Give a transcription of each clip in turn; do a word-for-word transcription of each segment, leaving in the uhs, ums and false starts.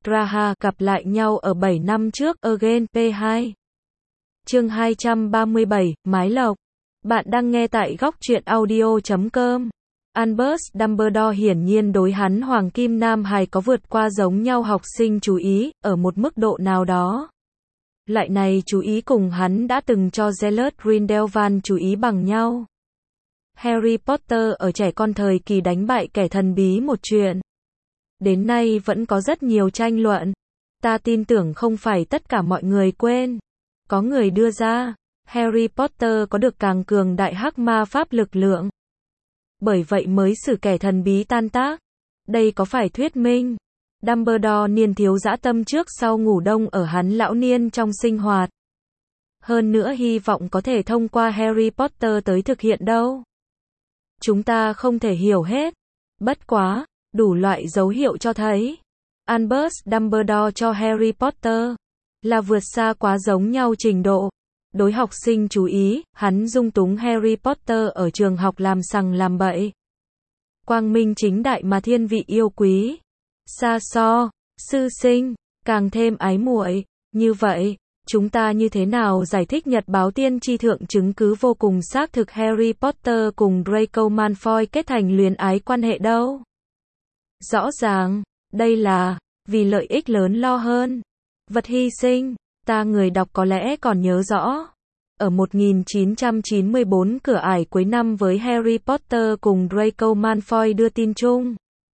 Graha gặp lại nhau ở bảy năm trước, Again, P hai. Chương hai trăm ba mươi bảy, Mái Lộc. Bạn đang nghe tại góc truyện audio chấm com. Albus Dumbledore hiển nhiên đối hắn Hoàng Kim Nam Hải có vượt qua giống nhau học sinh chú ý, ở một mức độ nào đó. Loại này chú ý cùng hắn đã từng cho Gellert Grindelwald chú ý bằng nhau. Harry Potter ở trẻ con thời kỳ đánh bại kẻ thần bí một chuyện. Đến nay vẫn có rất nhiều tranh luận. Ta tin tưởng không phải tất cả mọi người quên. Có người đưa ra, Harry Potter có được càng cường đại hắc ma pháp lực lượng. Bởi vậy mới xử kẻ thần bí tan tác. Đây có phải thuyết minh Dumbledore niên thiếu dã tâm trước sau ngủ đông ở hắn lão niên trong sinh hoạt. Hơn nữa hy vọng có thể thông qua Harry Potter tới thực hiện đâu. Chúng ta không thể hiểu hết. Bất quá, đủ loại dấu hiệu cho thấy Albus Dumbledore cho Harry Potter là vượt xa quá giống nhau trình độ. Đối học sinh chú ý, hắn dung túng Harry Potter ở trường học làm sằng làm bậy. Quang minh chính đại mà thiên vị yêu quý. Xa so, sư sinh, càng thêm ái muội. Như vậy, chúng ta như thế nào giải thích nhật báo tiên tri thượng chứng cứ vô cùng xác thực Harry Potter cùng Draco Malfoy kết thành luyến ái quan hệ đâu? Rõ ràng, đây là vì lợi ích lớn lo hơn. Vật hy sinh, ta người đọc có lẽ còn nhớ rõ. Ở một nghìn chín trăm chín mươi tư cửa ải cuối năm với Harry Potter cùng Draco Malfoy đưa tin chung.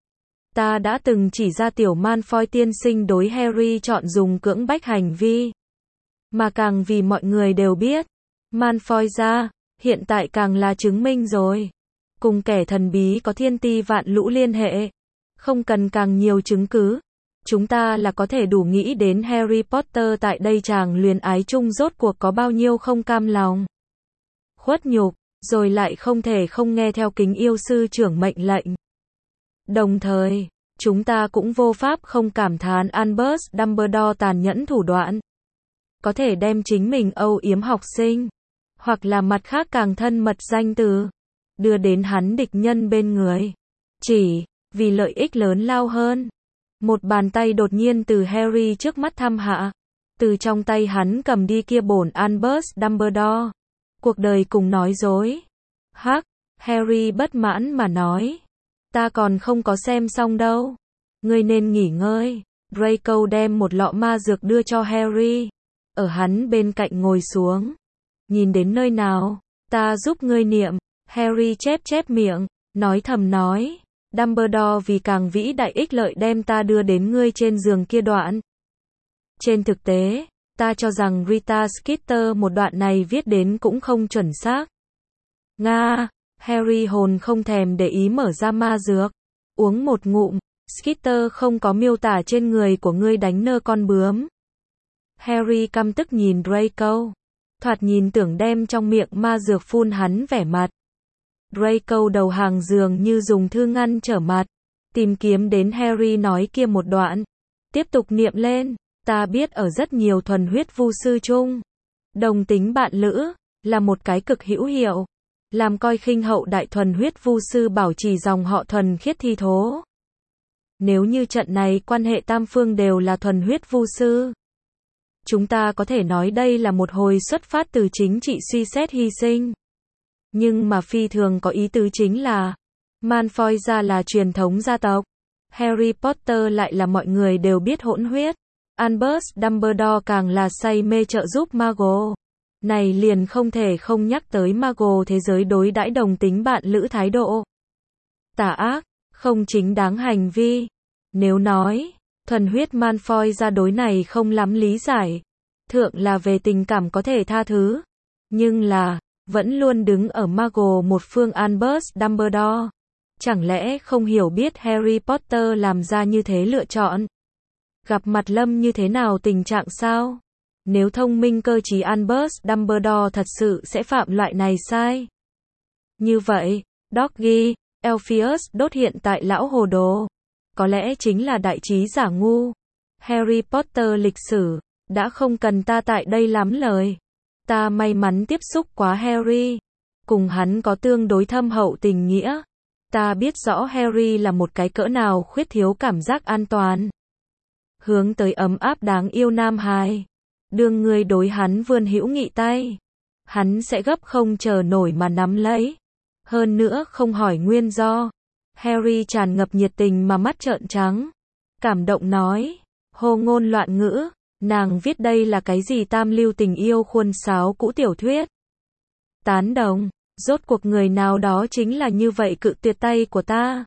Ta đã từng chỉ ra tiểu Malfoy tiên sinh đối Harry chọn dùng cưỡng bách hành vi. Mà càng vì mọi người đều biết, Malfoy ra, hiện tại càng là chứng minh rồi. Cùng kẻ thần bí có thiên ti vạn lũ liên hệ. Không cần càng nhiều chứng cứ. Chúng ta là có thể đủ nghĩ đến Harry Potter tại đây chàng luyến ái chung rốt cuộc có bao nhiêu không cam lòng. Khuất nhục, rồi lại không thể không nghe theo kính yêu sư trưởng mệnh lệnh. Đồng thời, chúng ta cũng vô pháp không cảm thán Albus Dumbledore tàn nhẫn thủ đoạn. Có thể đem chính mình âu yếm học sinh, hoặc là mặt khác càng thân mật danh từ, đưa đến hắn địch nhân bên người. Chỉ vì lợi ích lớn lao hơn. Một bàn tay đột nhiên từ Harry trước mắt thăm hạ. Từ trong tay hắn cầm đi kia bổn Albus Dumbledore. Cuộc đời cùng nói dối. Hắc, Harry bất mãn mà nói. Ta còn không có xem xong đâu. Ngươi nên nghỉ ngơi. Draco đem một lọ ma dược đưa cho Harry. Ở hắn bên cạnh ngồi xuống. Nhìn đến nơi nào, ta giúp ngươi niệm. Harry chép chép miệng, nói thầm nói. Dumbledore vì càng vĩ đại ích lợi đem ta đưa đến ngươi trên giường kia đoạn. Trên thực tế, ta cho rằng Rita Skeeter một đoạn này viết đến cũng không chuẩn xác. Nga, Harry hồn không thèm để ý mở ra ma dược. Uống một ngụm, Skeeter không có miêu tả trên người của ngươi đánh nơ con bướm. Harry căm tức nhìn Draco. Thoạt nhìn tưởng đem trong miệng ma dược phun hắn vẻ mặt. Draco đầu hàng dường như dùng thư ngăn trở mặt. Tìm kiếm đến Harry nói kia một đoạn. Tiếp tục niệm lên. Ta biết ở rất nhiều thuần huyết vu sư chung. Đồng tính bạn lữ, là một cái cực hữu hiệu. Làm coi khinh hậu đại thuần huyết vu sư bảo trì dòng họ thuần khiết thi thố. Nếu như trận này quan hệ tam phương đều là thuần huyết vu sư. Chúng ta có thể nói đây là một hồi xuất phát từ chính trị suy xét hy sinh. Nhưng mà phi thường có ý tứ chính là Malfoy ra là truyền thống gia tộc. Harry Potter lại là mọi người đều biết hỗn huyết. Albus Dumbledore càng là say mê trợ giúp Muggle. Này liền không thể không nhắc tới Muggle thế giới đối đãi đồng tính bạn lữ thái độ. Tà ác, không chính đáng hành vi. Nếu nói, thuần huyết Malfoy ra đối này không lắm lý giải. Thượng là về tình cảm có thể tha thứ. Nhưng là vẫn luôn đứng ở Muggle một phương Albus Dumbledore. Chẳng lẽ không hiểu biết Harry Potter làm ra như thế lựa chọn? Gặp mặt Lâm như thế nào tình trạng sao? Nếu thông minh cơ trí Albus Dumbledore thật sự sẽ phạm loại này sai. Như vậy, Doggy, Elphius đốt hiện tại lão hồ đồ. Có lẽ chính là đại trí giả ngu. Harry Potter lịch sử, đã không cần ta tại đây lắm lời. Ta may mắn tiếp xúc quá Harry. Cùng hắn có tương đối thâm hậu tình nghĩa. Ta biết rõ Harry là một cái cỡ nào khuyết thiếu cảm giác an toàn. hướng tới ấm áp đáng yêu nam hài. Đương người đối hắn vươn hữu nghị tay, hắn sẽ gấp không chờ nổi mà nắm lấy. Hơn nữa không hỏi nguyên do. Harry tràn ngập nhiệt tình mà mắt trợn trắng. Cảm động nói, hô ngôn loạn ngữ, nàng viết đây là cái gì tam lưu tình yêu khuôn sáo cũ tiểu thuyết. Tán đồng, rốt cuộc người nào đó chính là như vậy cự tuyệt tay của ta.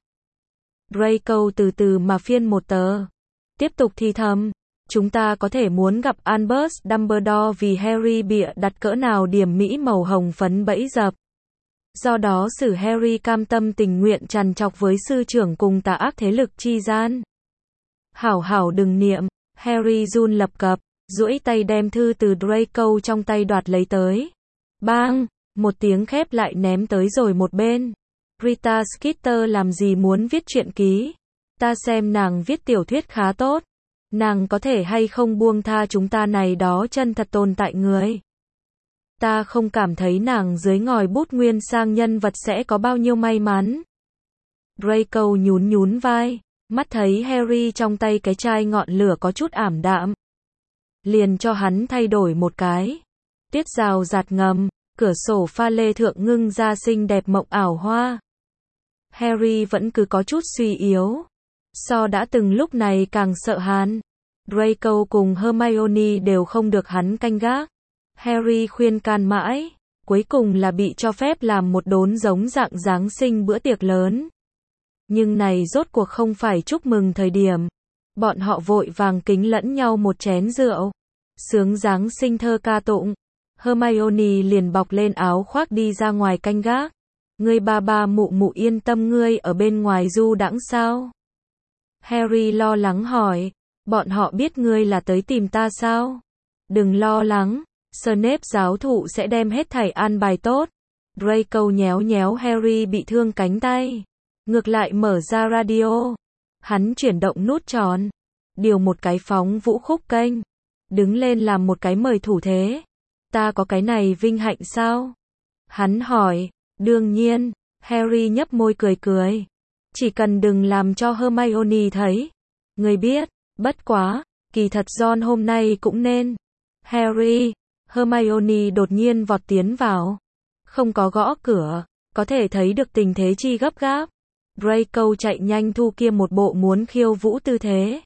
Draco từ từ mà phiên một tờ. Tiếp tục thì thầm, chúng ta có thể muốn gặp Albus Dumbledore vì Harry bịa đặt cỡ nào điểm mỹ màu hồng phấn bẫy dập. Do đó xử Harry cam tâm tình nguyện trằn trọc với sư trưởng cùng tà ác thế lực chi gian. Hảo hảo đừng niệm, Harry run lập cập, duỗi tay đem thư từ Draco trong tay đoạt lấy tới. Bang, một tiếng khép lại ném tới rồi một bên. Rita Skeeter làm gì muốn viết truyện ký? Ta xem nàng viết tiểu thuyết khá tốt. Nàng có thể hay không buông tha chúng ta này đó chân thật tồn tại người. Ta không cảm thấy nàng dưới ngòi bút nguyên sang nhân vật sẽ có bao nhiêu may mắn. Draco nhún nhún vai, mắt thấy Harry trong tay cái chai ngọn lửa có chút ảm đạm. Liền cho hắn thay đổi một cái. Tiết rào rạt ngầm, cửa sổ pha lê thượng ngưng ra xinh đẹp mộng ảo hoa. Harry vẫn cứ có chút suy yếu. So đã từng lúc này càng sợ hãi. Draco cùng Hermione đều không được hắn canh gác. Harry khuyên can mãi, cuối cùng là bị cho phép làm một đốn giống dạng Giáng sinh bữa tiệc lớn. Nhưng này rốt cuộc không phải chúc mừng thời điểm. Bọn họ vội vàng kính lẫn nhau một chén rượu. Sướng Giáng sinh thơ ca tụng. Hermione liền bọc lên áo khoác đi ra ngoài canh gác. Ngươi ba ba mụ mụ yên tâm ngươi ở bên ngoài du đãng sao? Harry lo lắng hỏi, bọn họ biết ngươi là tới tìm ta sao? Đừng lo lắng, Snape giáo thụ sẽ đem hết thảy an bài tốt. Draco nhéo nhéo Harry bị thương cánh tay. Ngược lại mở ra radio. Hắn chuyển động nút tròn. Điều một cái phóng vũ khúc kênh. Đứng lên làm một cái mời thủ thế. Ta có cái này vinh hạnh sao? Hắn hỏi. Đương nhiên. Harry nhấp môi cười cười. Chỉ cần đừng làm cho Hermione thấy. Người biết, bất quá, kỳ thật Ron hôm nay cũng nên. Harry, Hermione đột nhiên vọt tiến vào. Không có gõ cửa, có thể thấy được tình thế chi gấp gáp. Draco chạy nhanh thu kia một bộ muốn khiêu vũ tư thế.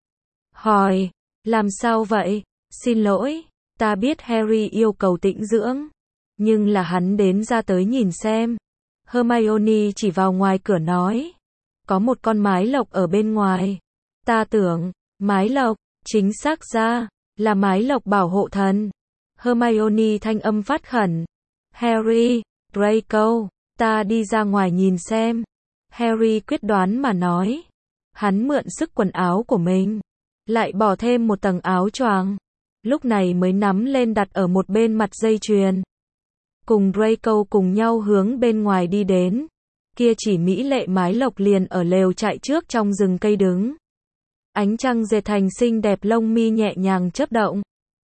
Hỏi, làm sao vậy? Xin lỗi, ta biết Harry yêu cầu tĩnh dưỡng. Nhưng là hắn đến ra tới nhìn xem. Hermione chỉ vào ngoài cửa nói. Có một con mái lộc ở bên ngoài. Ta tưởng, mái lộc, chính xác ra, là mái lộc bảo hộ thần. Hermione thanh âm phát khẩn. Harry, Draco, ta đi ra ngoài nhìn xem. Harry quyết đoán mà nói. Hắn mượn sức quần áo của mình. Lại bỏ thêm một tầng áo choàng. Lúc này mới nắm lên đặt ở một bên mặt dây chuyền. Cùng Draco cùng nhau hướng bên ngoài đi đến. Kia chỉ mỹ lệ mái lộc liền ở lều trại trước trong rừng cây đứng. Ánh trăng dệt thành xinh đẹp lông mi nhẹ nhàng chớp động.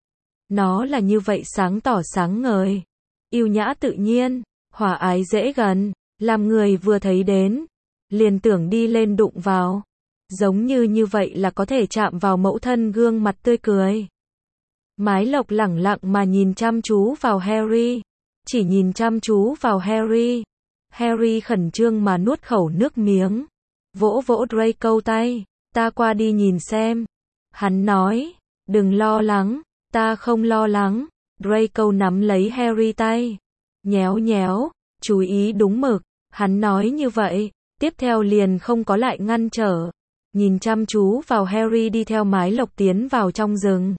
Nó là như vậy sáng tỏ sáng ngời. Yêu nhã tự nhiên, hòa ái dễ gần, làm người vừa thấy đến. Liền tưởng đi lên đụng vào. Giống như như vậy là có thể chạm vào mẫu thân gương mặt tươi cười. Mái lộc lẳng lặng mà nhìn chăm chú vào Harry. Chỉ nhìn chăm chú vào Harry. Harry khẩn trương mà nuốt khẩu nước miếng. Vỗ vỗ Draco tay. Ta qua đi nhìn xem. Hắn nói. Đừng lo lắng. Ta không lo lắng. Draco nắm lấy Harry tay. Nhéo nhéo. Chú ý đúng mực. Hắn nói như vậy. Tiếp theo liền không có lại ngăn trở. Nhìn chăm chú vào Harry đi theo mái lộc tiến vào trong rừng.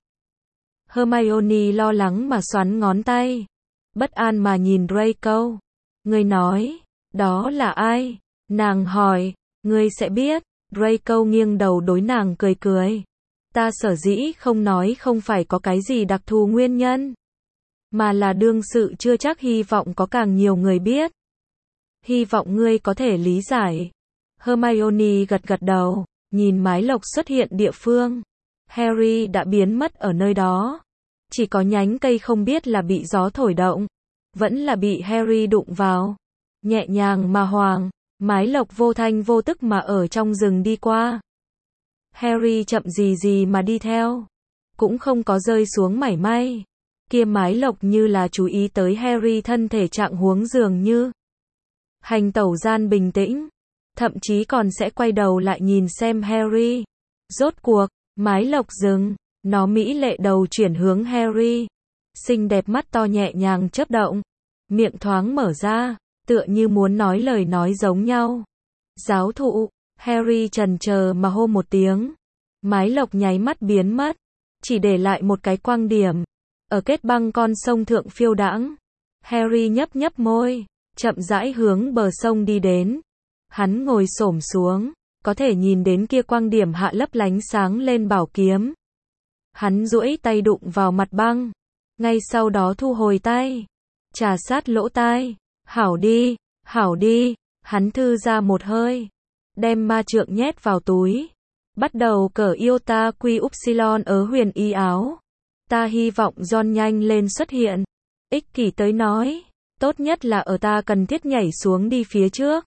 Hermione lo lắng mà xoắn ngón tay. Bất an mà nhìn Draco. Ngươi nói, đó là ai? Nàng hỏi, ngươi sẽ biết. Draco nghiêng đầu đối nàng cười cười. Ta sở dĩ không nói không phải có cái gì đặc thù nguyên nhân. Mà là đương sự chưa chắc hy vọng có càng nhiều người biết. Hy vọng ngươi có thể lý giải. Hermione gật gật đầu, nhìn mái lộc xuất hiện địa phương. Harry đã biến mất ở nơi đó. Chỉ có nhánh cây không biết là bị gió thổi động. Vẫn là bị Harry đụng vào. Nhẹ nhàng mà hoàng, mái lộc vô thanh vô tức mà ở trong rừng đi qua. Harry chậm gì gì mà đi theo, cũng không có rơi xuống mảy may. Kia mái lộc như là chú ý tới Harry thân thể trạng huống dường như. Hành tẩu gian bình tĩnh, thậm chí còn sẽ quay đầu lại nhìn xem Harry. Rốt cuộc, mái lộc dừng, nó mỹ lệ đầu chuyển hướng Harry. Xinh đẹp mắt to nhẹ nhàng chớp động, miệng thoáng mở ra, tựa như muốn nói lời nói giống nhau. Giáo thụ, Harry chần chờ mà hô một tiếng. Mái lộc nháy mắt biến mất, chỉ để lại một cái quang điểm, ở kết băng con sông thượng phiêu đãng. Harry nhấp nhấp môi, chậm rãi hướng bờ sông đi đến. Hắn ngồi xổm xuống, có thể nhìn đến kia quang điểm hạ lấp lánh sáng lên bảo kiếm. Hắn duỗi tay đụng vào mặt băng, ngay sau đó thu hồi tay, trà sát lỗ tai. Hảo đi, hảo đi, hắn thư ra một hơi, đem ma trượng nhét vào túi, bắt đầu cởi iota quy upsilon ở huyền y áo. Ta hy vọng Ron nhanh lên xuất hiện. Ích kỷ tới nói, tốt nhất là ở ta cần thiết nhảy xuống đi phía trước.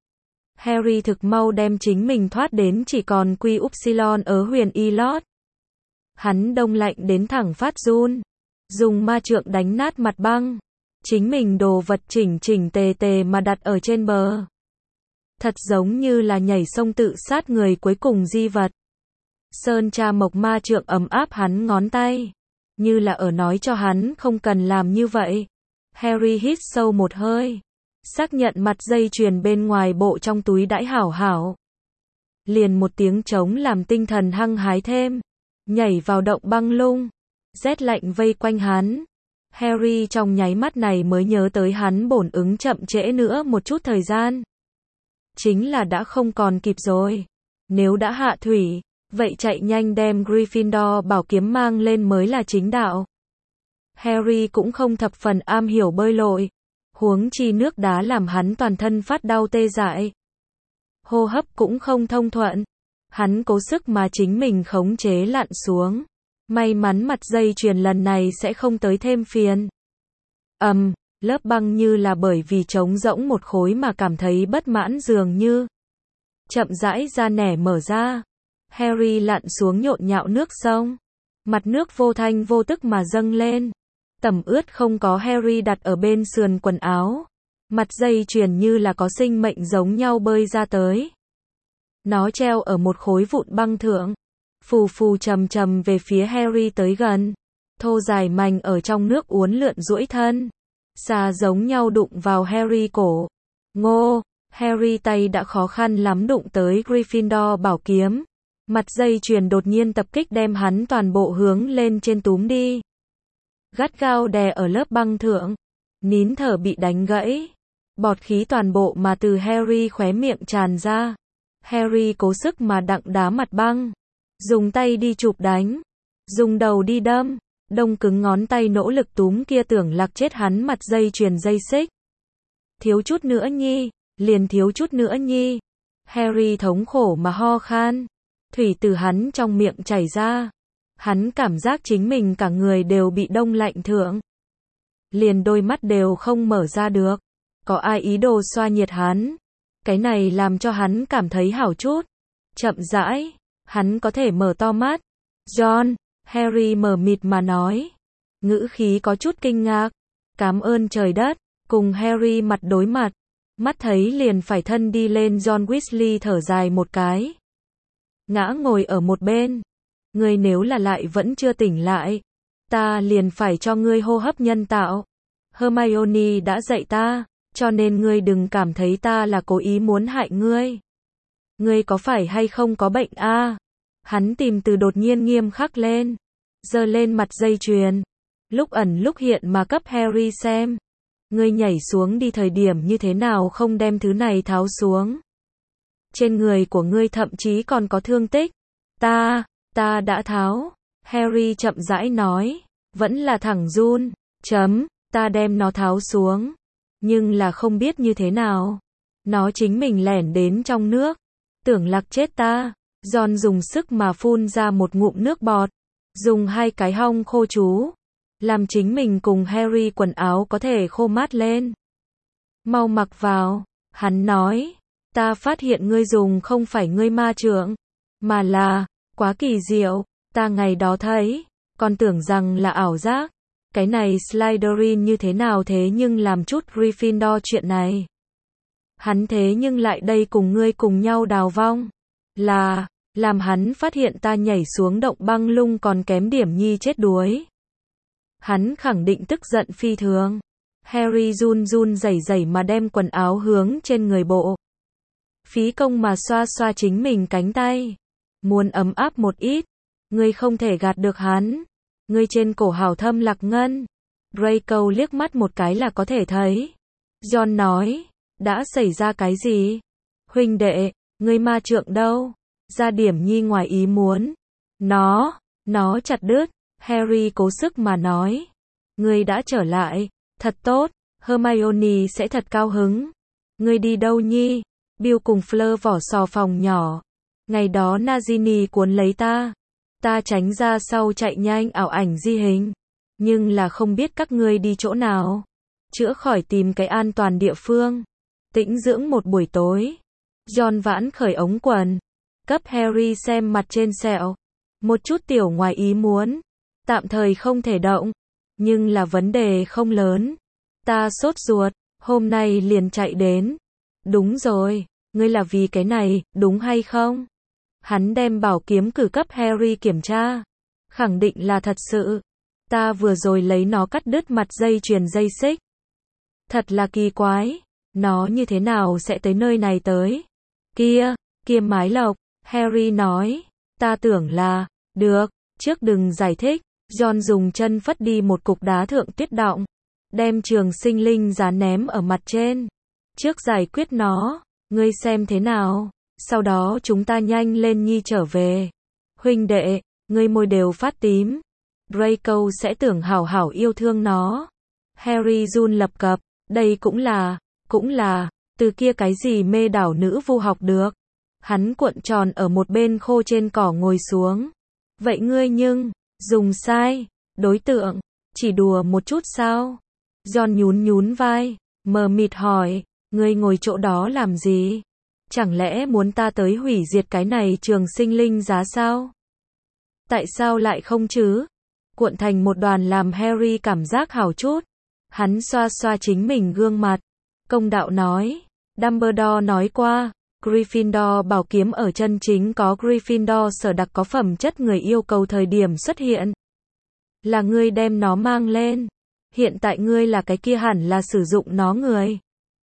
Harry thực mau đem chính mình thoát đến chỉ còn quy upsilon ở huyền y lót. Hắn đông lạnh đến thẳng phát run, dùng ma trượng đánh nát mặt băng, chính mình đồ vật chỉnh chỉnh tề tề mà đặt ở trên bờ. Thật giống như là nhảy sông tự sát người cuối cùng di vật. Sơn tra mộc ma trượng ấm áp hắn ngón tay, như là ở nói cho hắn không cần làm như vậy. Harry hít sâu một hơi, xác nhận mặt dây chuyền bên ngoài bộ trong túi đãi hảo hảo. Liền một tiếng trống làm tinh thần hăng hái thêm, nhảy vào động băng lung, rét lạnh vây quanh hắn. Harry trong nháy mắt này mới nhớ tới hắn bổn ứng chậm trễ nữa một chút thời gian. Chính là đã không còn kịp rồi. Nếu đã hạ thủy, vậy chạy nhanh đem Gryffindor bảo kiếm mang lên mới là chính đạo. Harry cũng không thập phần am hiểu bơi lội, huống chi nước đá làm hắn toàn thân phát đau tê dại. Hô hấp cũng không thông thuận. Hắn cố sức mà chính mình khống chế lặn xuống. May mắn mặt dây chuyền lần này sẽ không tới thêm phiền. Ầm, um, lớp băng như là bởi vì trống rỗng một khối mà cảm thấy bất mãn dường như. Chậm rãi ra nẻ mở ra. Harry lặn xuống nhộn nhạo nước sông. Mặt nước vô thanh vô tức mà dâng lên. Tẩm ướt không có Harry đặt ở bên sườn quần áo. Mặt dây chuyền như là có sinh mệnh giống nhau bơi ra tới. Nó treo ở một khối vụn băng thượng. Phù phù trầm trầm về phía Harry tới gần. Thô dài mảnh ở trong nước uốn lượn duỗi thân. Xà giống nhau đụng vào Harry cổ. Ngô, Harry tay đã khó khăn lắm đụng tới Gryffindor bảo kiếm. Mặt dây chuyền đột nhiên tập kích đem hắn toàn bộ hướng lên trên túm đi. Gắt gao đè ở lớp băng thượng. Nín thở bị đánh gãy. Bọt khí toàn bộ mà từ Harry khóe miệng tràn ra. Harry cố sức mà đặng đá mặt băng. Dùng tay đi chụp đánh. Dùng đầu đi đâm. Đông cứng ngón tay nỗ lực túm kia tưởng lạc chết hắn mặt dây chuyền dây xích. Thiếu chút nữa nhi. Liền thiếu chút nữa nhi. Harry thống khổ mà ho khan. Thủy từ hắn trong miệng chảy ra. Hắn cảm giác chính mình cả người đều bị đông lạnh thượng. Liền đôi mắt đều không mở ra được. Có ai ý đồ xoa nhiệt hắn. Cái này làm cho hắn cảm thấy hảo chút. Chậm rãi, hắn có thể mở to mắt. John, Harry mờ mịt mà nói. Ngữ khí có chút kinh ngạc. Cảm ơn trời đất. Cùng Harry mặt đối mặt. Mắt thấy liền phải thân đi lên, John Weasley thở dài một cái. Ngã ngồi ở một bên. Ngươi nếu là lại vẫn chưa tỉnh lại, ta liền phải cho ngươi hô hấp nhân tạo. Hermione đã dạy ta, cho nên ngươi đừng cảm thấy ta là cố ý muốn hại ngươi. Ngươi có phải hay không có bệnh a? À? Hắn tìm từ đột nhiên nghiêm khắc lên, giơ lên mặt dây chuyền, lúc ẩn lúc hiện mà cấp Harry xem. Ngươi nhảy xuống đi thời điểm như thế nào không đem thứ này tháo xuống? Trên người của ngươi thậm chí còn có thương tích. Ta, ta đã tháo. Harry chậm rãi nói, vẫn là thẳng run. Chấm, ta đem nó tháo xuống. Nhưng là không biết như thế nào. Nó chính mình lẻn đến trong nước. Tưởng lạc chết ta. John dùng sức mà phun ra một ngụm nước bọt. Dùng hai cái hong khô chú. Làm chính mình cùng Harry quần áo có thể khô mát lên. Mau mặc vào. Hắn nói. Ta phát hiện ngươi dùng không phải ngươi ma trượng. Mà là, Quá kỳ diệu, ta ngày đó thấy, còn tưởng rằng là ảo giác. Cái này Slytherin như thế nào thế nhưng làm chút Gryffindor chuyện này. Hắn thế nhưng lại đây cùng ngươi cùng nhau đào vong. Là, làm hắn phát hiện ta nhảy xuống động băng lung còn kém điểm nhi chết đuối. Hắn khẳng định tức giận phi thường. Harry run run rẩy rẩy mà đem quần áo hướng trên người bộ. Phí công mà xoa xoa chính mình cánh tay. Muốn ấm áp một ít. Ngươi không thể gạt được hắn. Ngươi trên cổ hào thâm lạc ngân. Draco liếc mắt một cái là có thể thấy. John nói, đã xảy ra cái gì? Huynh đệ, ngươi ma trượng đâu? Ra điểm nhi ngoài ý muốn. Nó, nó chặt đứt. Harry cố sức mà nói. Ngươi đã trở lại, thật tốt, Hermione sẽ thật cao hứng. Ngươi đi đâu nhi? Bill cùng Fleur vỏ sò phòng nhỏ. Ngày đó Nagini cuốn lấy ta. Ta tránh ra sau chạy nhanh ảo ảnh di hình. Nhưng là không biết các ngươi đi chỗ nào. Chữa khỏi tìm cái an toàn địa phương. Tĩnh dưỡng một buổi tối. John vãn khởi ống quần. Cấp Harry xem mặt trên sẹo. Một chút tiểu ngoài ý muốn. Tạm thời không thể động. Nhưng là vấn đề không lớn. Ta sốt ruột. Hôm nay liền chạy đến. Đúng rồi. Ngươi là vì cái này, đúng hay không? Hắn đem bảo kiếm cử cấp Harry kiểm tra. Khẳng định là thật sự. Ta vừa rồi lấy nó cắt đứt mặt dây chuyền dây xích. Thật là kỳ quái. Nó như thế nào sẽ tới nơi này tới? Kia, kia mái lộc. Harry nói. Ta tưởng là, được, trước đừng giải thích. John dùng chân phất đi một cục đá thượng tuyết đọng. Đem trường sinh linh giá ném ở mặt trên. Trước giải quyết nó, ngươi xem thế nào. Sau đó chúng ta nhanh lên nhi trở về. Huynh đệ, ngươi môi đều phát tím. Draco sẽ tưởng hảo hảo yêu thương nó. Harry run lập cập. Đây cũng là, cũng là, từ kia cái gì mê đảo nữ vu học được. Hắn cuộn tròn ở một bên khô trên cỏ ngồi xuống. Vậy ngươi nhưng, dùng sai, đối tượng, chỉ đùa một chút sao? John nhún nhún vai, mờ mịt hỏi, ngươi ngồi chỗ đó làm gì? Chẳng lẽ muốn ta tới hủy diệt cái này trường sinh linh giá sao? Tại sao lại không chứ? Cuộn thành một đoàn làm Harry cảm giác hảo chút. Hắn xoa xoa chính mình gương mặt. Công đạo nói, Dumbledore nói qua, Gryffindor bảo kiếm ở chân chính có Gryffindor sở đặc có phẩm chất người yêu cầu thời điểm xuất hiện. Là ngươi đem nó mang lên. Hiện tại ngươi là cái kia hẳn là sử dụng nó người.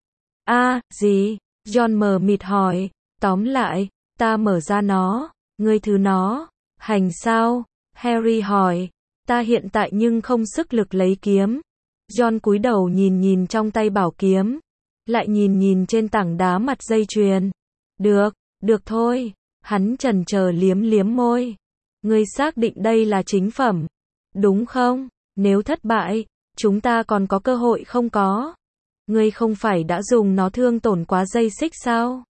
A, à, gì? John mờ mịt hỏi. Tóm lại, ta mở ra nó. Ngươi thứ nó. Hành sao? Harry hỏi. Ta hiện tại nhưng không sức lực lấy kiếm. John cúi đầu nhìn nhìn trong tay bảo kiếm. Lại nhìn nhìn trên tảng đá mặt dây chuyền. Được, được thôi. Hắn chần chờ liếm liếm môi. Ngươi xác định đây là chính phẩm. Đúng không? Nếu thất bại, chúng ta còn có cơ hội không có? Ngươi không phải đã dùng nó thương tổn quá dây xích sao?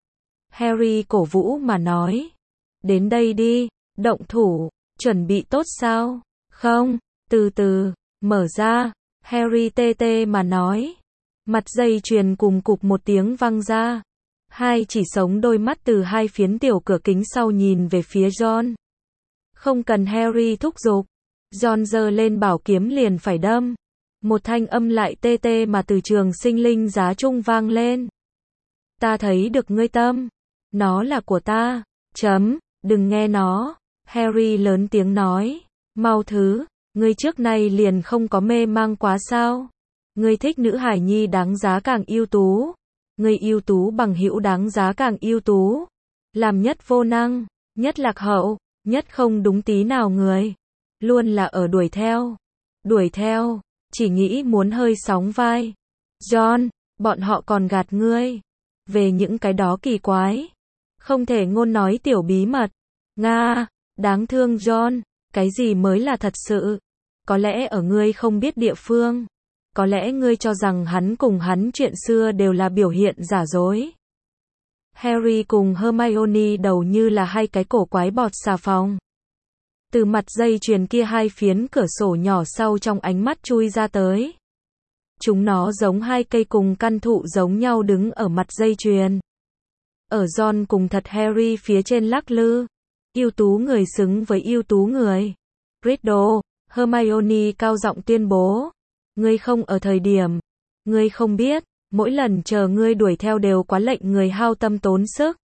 Harry cổ vũ mà nói. Đến đây đi, động thủ, chuẩn bị tốt sao? Không, từ từ, mở ra. Harry tê tê mà nói. Mặt dây chuyền cùng cục một tiếng văng ra. Hai chỉ sống đôi mắt từ hai phiến tiểu cửa kính sau nhìn về phía John. Không cần Harry thúc giục. John giơ lên bảo kiếm liền phải đâm. Một thanh âm lại tê tê mà từ trường sinh linh giá trung vang lên. Ta thấy được ngươi tâm. Nó là của ta. Chấm, đừng nghe nó. Harry lớn tiếng nói. Mau thứ, ngươi trước nay liền không có mê mang quá sao. Ngươi thích nữ hải nhi đáng giá càng ưu tú. Ngươi ưu tú bằng hữu đáng giá càng ưu tú. Làm nhất vô năng, nhất lạc hậu, nhất không đúng tí nào người. Luôn là ở đuổi theo. Đuổi theo, chỉ nghĩ muốn hơi sóng vai. John, bọn họ còn gạt ngươi. Về những cái đó kỳ quái. Không thể ngôn nói tiểu bí mật. Nga, đáng thương John, cái gì mới là thật sự? Có lẽ ở ngươi không biết địa phương. Có lẽ ngươi cho rằng hắn cùng hắn chuyện xưa đều là biểu hiện giả dối. Harry cùng Hermione đầu như là hai cái cổ quái bọt xà phòng. Từ mặt dây chuyền kia hai phiến cửa sổ nhỏ sau trong ánh mắt chui ra tới. Chúng nó giống hai cây cùng căn thụ giống nhau đứng ở mặt dây chuyền. Ở John cùng thật Harry phía trên lắc lư. Ưu tú người xứng với ưu tú người. Riddle, Hermione cao giọng tuyên bố. Ngươi không ở thời điểm. Ngươi không biết, mỗi lần chờ ngươi đuổi theo đều quá lệnh người hao tâm tốn sức.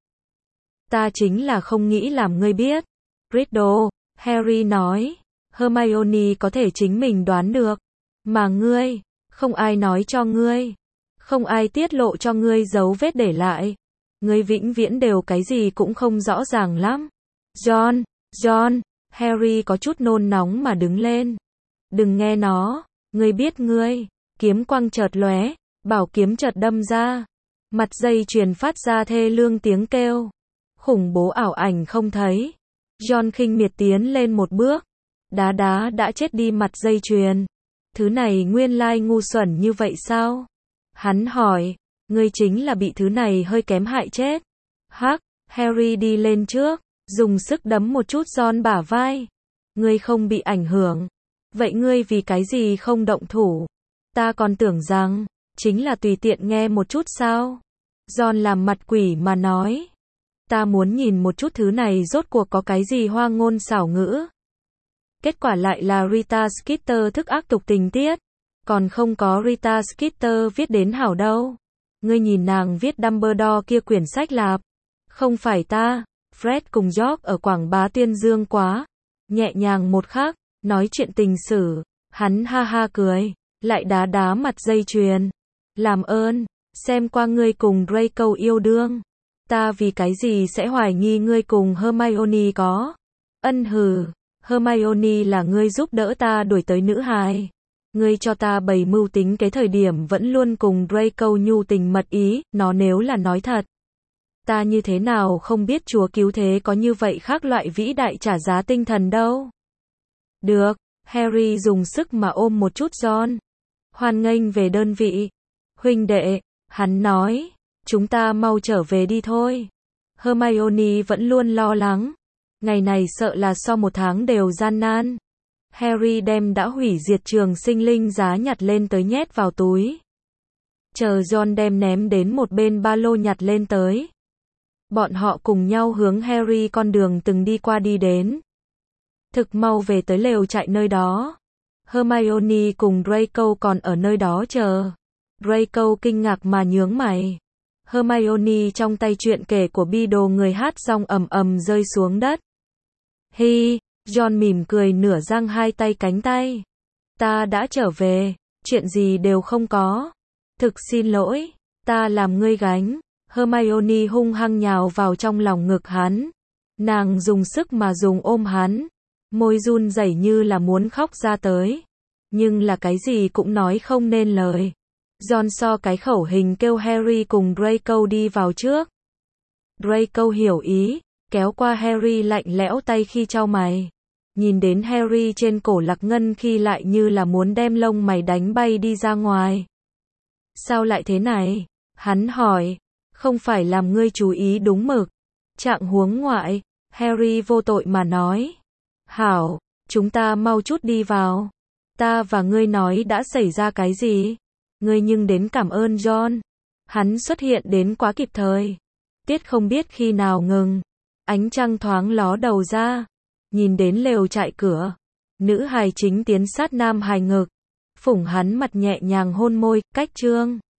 Ta chính là không nghĩ làm ngươi biết. Riddle, Harry nói. Hermione có thể chính mình đoán được. Mà ngươi, không ai nói cho ngươi. Không ai tiết lộ cho ngươi dấu vết để lại. Ngươi vĩnh viễn đều cái gì cũng không rõ ràng lắm. John, John, Harry có chút nôn nóng mà đứng lên. Đừng nghe nó, ngươi biết ngươi, kiếm quang chợt lóe, bảo kiếm chợt đâm ra. Mặt dây chuyền phát ra thê lương tiếng kêu. Khủng bố ảo ảnh không thấy. John khinh miệt tiến lên một bước. Đá đá đã chết đi mặt dây chuyền. Thứ này nguyên lai ngu xuẩn như vậy sao? Hắn hỏi, ngươi chính là bị thứ này hơi kém hại chết. Hắc, Harry đi lên trước, dùng sức đấm một chút John bả vai. Ngươi không bị ảnh hưởng. Vậy ngươi vì cái gì không động thủ? Ta còn tưởng rằng, chính là tùy tiện nghe một chút sao? John làm mặt quỷ mà nói. Ta muốn nhìn một chút thứ này rốt cuộc có cái gì hoa ngôn xảo ngữ. Kết quả lại là Rita Skeeter thức ác tục tình tiết. Còn không có Rita Skeeter viết đến hảo đâu. Ngươi nhìn nàng viết Dumbledore kia quyển sách lạp. Không phải ta. Fred cùng George ở Quảng Bá tuyên dương quá. Nhẹ nhàng một khắc, nói chuyện tình sử. Hắn ha ha cười, lại đá đá mặt dây chuyền. Làm ơn, xem qua ngươi cùng Draco yêu đương. Ta vì cái gì sẽ hoài nghi ngươi cùng Hermione có. Ân hừ, Hermione là ngươi giúp đỡ ta đuổi tới nữ hài. Ngươi cho ta bày mưu tính cái thời điểm vẫn luôn cùng Draco nhu tình mật ý, nó nếu là nói thật. Ta như thế nào không biết Chúa cứu thế có như vậy khác loại vĩ đại trả giá tinh thần đâu. Được, Harry dùng sức mà ôm một chút John. Hoan nghênh về đơn vị. Huynh đệ, hắn nói, chúng ta mau trở về đi thôi. Hermione vẫn luôn lo lắng. Ngày này sợ là sau một tháng đều gian nan. Harry đem đã hủy diệt trường sinh linh giá nhặt lên tới nhét vào túi. Chờ John đem ném đến một bên ba lô nhặt lên tới. Bọn họ cùng nhau hướng Harry con đường từng đi qua đi đến. Thực mau về tới lều trại nơi đó. Hermione cùng Draco còn ở nơi đó chờ. Draco kinh ngạc mà nhướng mày. Hermione trong tay chuyện kể của Beedle người hát xong ầm ầm rơi xuống đất. Hi, John mỉm cười nửa giang hai tay cánh tay. Ta đã trở về, chuyện gì đều không có. Thực xin lỗi, ta làm ngươi gánh. Hermione hung hăng nhào vào trong lòng ngực hắn. Nàng dùng sức mà dùng ôm hắn. Môi run rẩy như là muốn khóc ra tới. Nhưng là cái gì cũng nói không nên lời. John so cái khẩu hình kêu Harry cùng Draco đi vào trước. Draco hiểu ý, kéo qua Harry lạnh lẽo tay khi chau mày. Nhìn đến Harry trên cổ lạc ngân khi lại như là muốn đem lông mày đánh bay đi ra ngoài. Sao lại thế này? Hắn hỏi. Không phải làm ngươi chú ý đúng mực. Trạng huống ngoại, Harry vô tội mà nói. Hảo, chúng ta mau chút đi vào. Ta và ngươi nói đã xảy ra cái gì? Ngươi nhưng đến cảm ơn John. Hắn xuất hiện đến quá kịp thời. Tiết không biết khi nào ngừng. Ánh trăng thoáng ló đầu ra. Nhìn đến lều trại cửa. Nữ hài chính tiến sát nam hài ngực. Phủng hắn mặt nhẹ nhàng hôn môi, cách trương.